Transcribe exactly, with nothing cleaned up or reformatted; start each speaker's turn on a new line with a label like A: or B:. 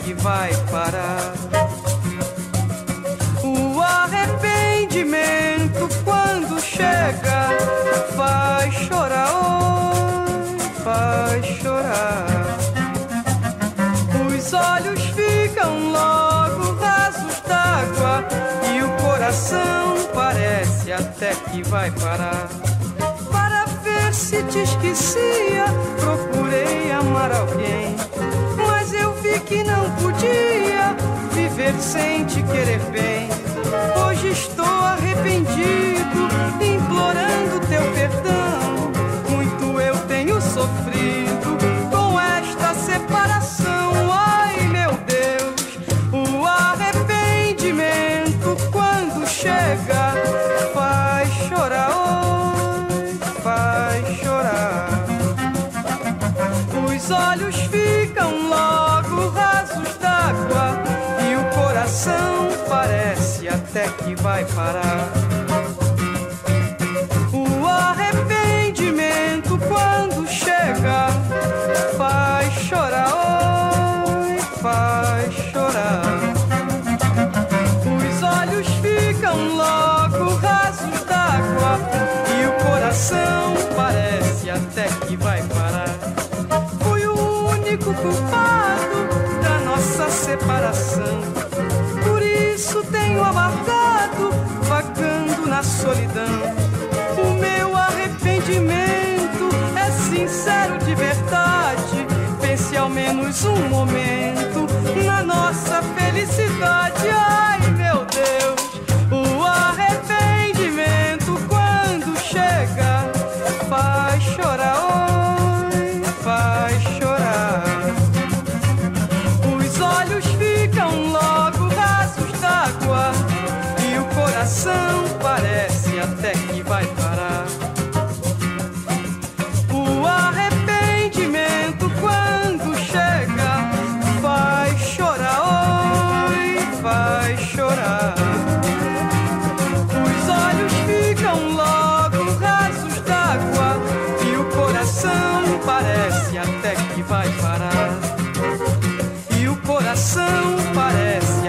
A: que vai parar. O arrependimento quando chega faz chorar, oh, faz chorar. Os olhos ficam logo rasos d'água e o coração parece até que vai parar. Para ver se te esquecia, procurei amar alguém, mas eu vi que não podia viver sem te querer bem. Hoje estou arrependido, implorando teu perdão. Muito eu tenho sofrido com esta separação. Ai, meu Deus, o arrependimento quando chega faz chorar, oi, faz chorar. Os olhos ficam logo rasos d'água e o coração parece até que vai parar. O arrependimento quando chega faz chorar, oi, faz chorar. Os olhos ficam logo rasos d'água e o coração parece até que vai parar. Fui o único culpado da nossa separação, por isso tenho amargado, vagando na solidão. O meu arrependimento é sincero de verdade. Pense ao menos um momento na nossa felicidade. Ai, meu Deus, o arrependimento quando chega faz chorar, oi, faz chorar. Os olhos ficam logo rasos d'água e o coração parece até que vai parar. O arrependimento quando chega faz chorar, oi, faz chorar. Os olhos ficam logo rasos d'água e o coração parece até que vai parar. E o coração parece